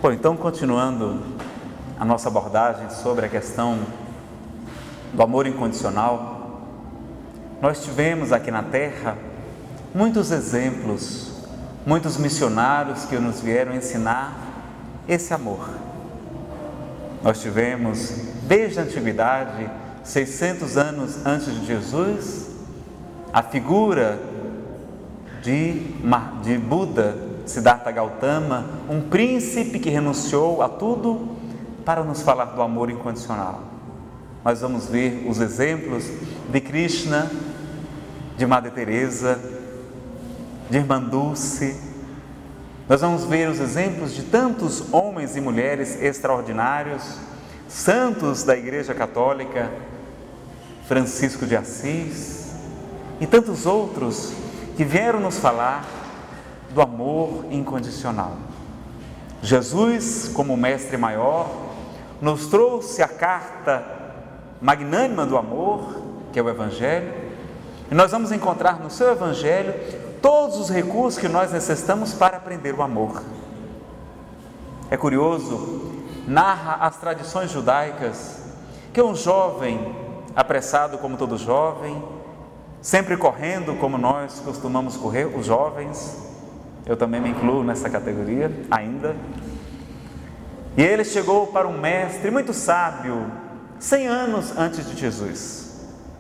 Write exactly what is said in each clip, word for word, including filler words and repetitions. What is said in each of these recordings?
Bom, então, continuando a nossa abordagem sobre a questão do amor incondicional, nós tivemos aqui na Terra muitos exemplos, muitos missionários que nos vieram ensinar esse amor. Nós tivemos, desde a antiguidade, seiscentos anos antes de Jesus, a figura de, de Buda, Siddhartha Gautama, um príncipe que renunciou a tudo para nos falar do amor incondicional. Nós vamos ver os exemplos de Krishna, de Madre Teresa, de Irmã Dulce. Nós vamos ver os exemplos de tantos homens e mulheres extraordinários, santos da Igreja Católica, Francisco de Assis e tantos outros que vieram nos falar do amor incondicional. Jesus, como mestre maior, nos trouxe a carta magnânima do amor, que é o Evangelho, e nós vamos encontrar no seu Evangelho todos os recursos que nós necessitamos para aprender o amor. É curioso, narra as tradições judaicas que um jovem, apressado como todo jovem, sempre correndo como nós costumamos correr, os jovens, eu também me incluo nessa categoria ainda, e ele chegou para um mestre muito sábio, cem anos antes de Jesus,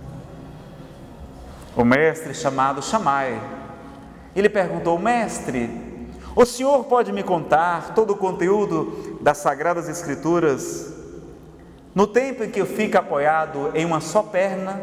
o mestre chamado Shammai. Ele perguntou: mestre, o senhor pode me contar todo o conteúdo das Sagradas Escrituras no tempo em que eu fico apoiado em uma só perna?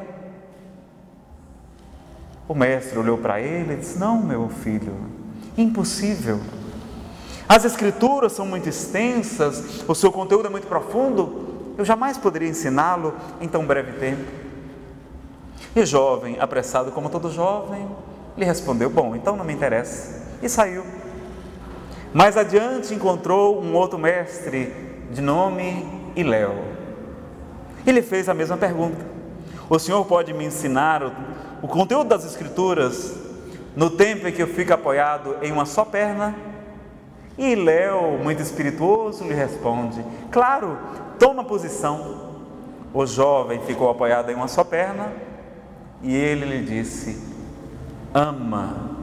O mestre olhou para ele e disse: não, meu filho, impossível. As Escrituras são muito extensas, o seu conteúdo é muito profundo, eu jamais poderia ensiná-lo em tão breve tempo. E o jovem, apressado como todo jovem, lhe respondeu: bom, então não me interessa, e saiu. Mais adiante encontrou um outro mestre de nome Hilel. Ele fez a mesma pergunta: o senhor pode me ensinar o, o conteúdo das Escrituras no tempo em que eu fico apoiado em uma só perna? E Hilel, muito espirituoso, lhe responde: claro, toma posição. O jovem ficou apoiado em uma só perna e ele lhe disse: ama.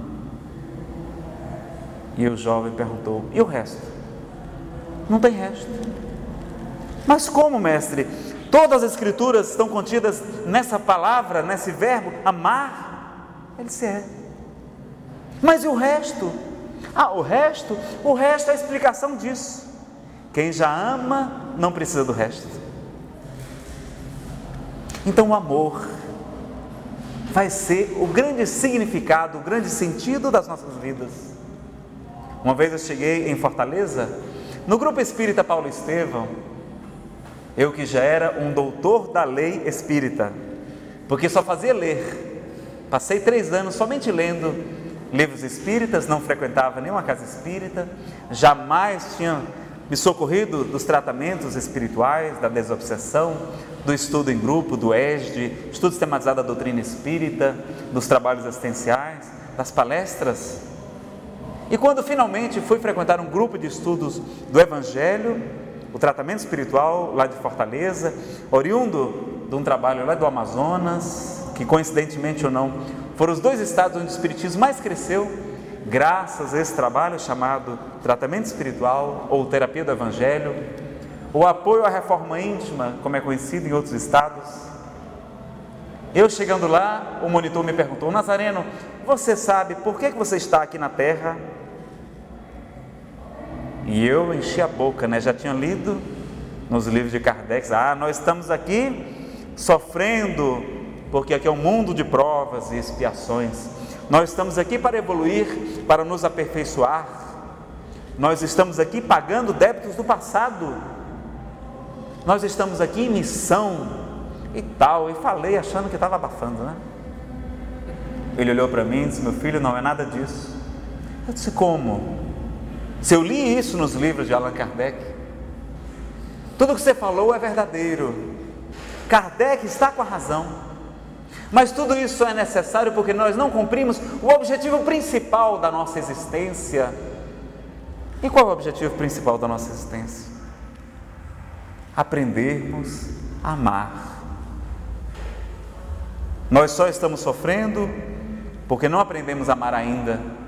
E o jovem perguntou: e o resto? Não tem resto. Mas como, mestre? Todas as Escrituras estão contidas nessa palavra, nesse verbo, amar? Ele disse: é. Mas e o resto? Ah, o resto? O resto é a explicação disso. Quem já ama não precisa do resto. Então o amor vai ser o grande significado, o grande sentido das nossas vidas. Uma vez eu cheguei em Fortaleza, no Grupo Espírita Paulo Estevão, eu que já era um doutor da lei espírita, porque só fazia ler, passei três anos somente lendo livros espíritas, não frequentava nenhuma casa espírita, jamais tinha me socorrido dos tratamentos espirituais, da desobsessão, do estudo em grupo, do E S D, estudo sistematizado da doutrina espírita, dos trabalhos assistenciais, das palestras. E quando finalmente fui frequentar um grupo de estudos do Evangelho, o tratamento espiritual lá de Fortaleza, oriundo de um trabalho lá do Amazonas, que coincidentemente ou não, foram os dois estados onde o espiritismo mais cresceu, graças a esse trabalho chamado tratamento espiritual ou terapia do Evangelho, o apoio à reforma íntima, como é conhecido em outros estados. Eu chegando lá, o monitor me perguntou: Nazareno, você sabe por que você está aqui na Terra? E eu enchi a boca, né? Já tinha lido nos livros de Kardec: ah, nós estamos aqui sofrendo, porque aqui é um mundo de provas e expiações. Nós estamos aqui para evoluir, para nos aperfeiçoar. Nós estamos aqui pagando débitos do passado. Nós estamos aqui em missão e tal. E falei achando que estava abafando, né? Ele olhou para mim e disse: meu filho, não é nada disso. Eu disse: como? Se eu li isso nos livros de Allan Kardec, tudo que você falou é verdadeiro. Kardec está com a razão. Mas tudo isso é necessário porque nós não cumprimos o objetivo principal da nossa existência, E qual é o objetivo principal da nossa existência? Aprendermos a amar. Nós só estamos sofrendo porque não aprendemos a amar ainda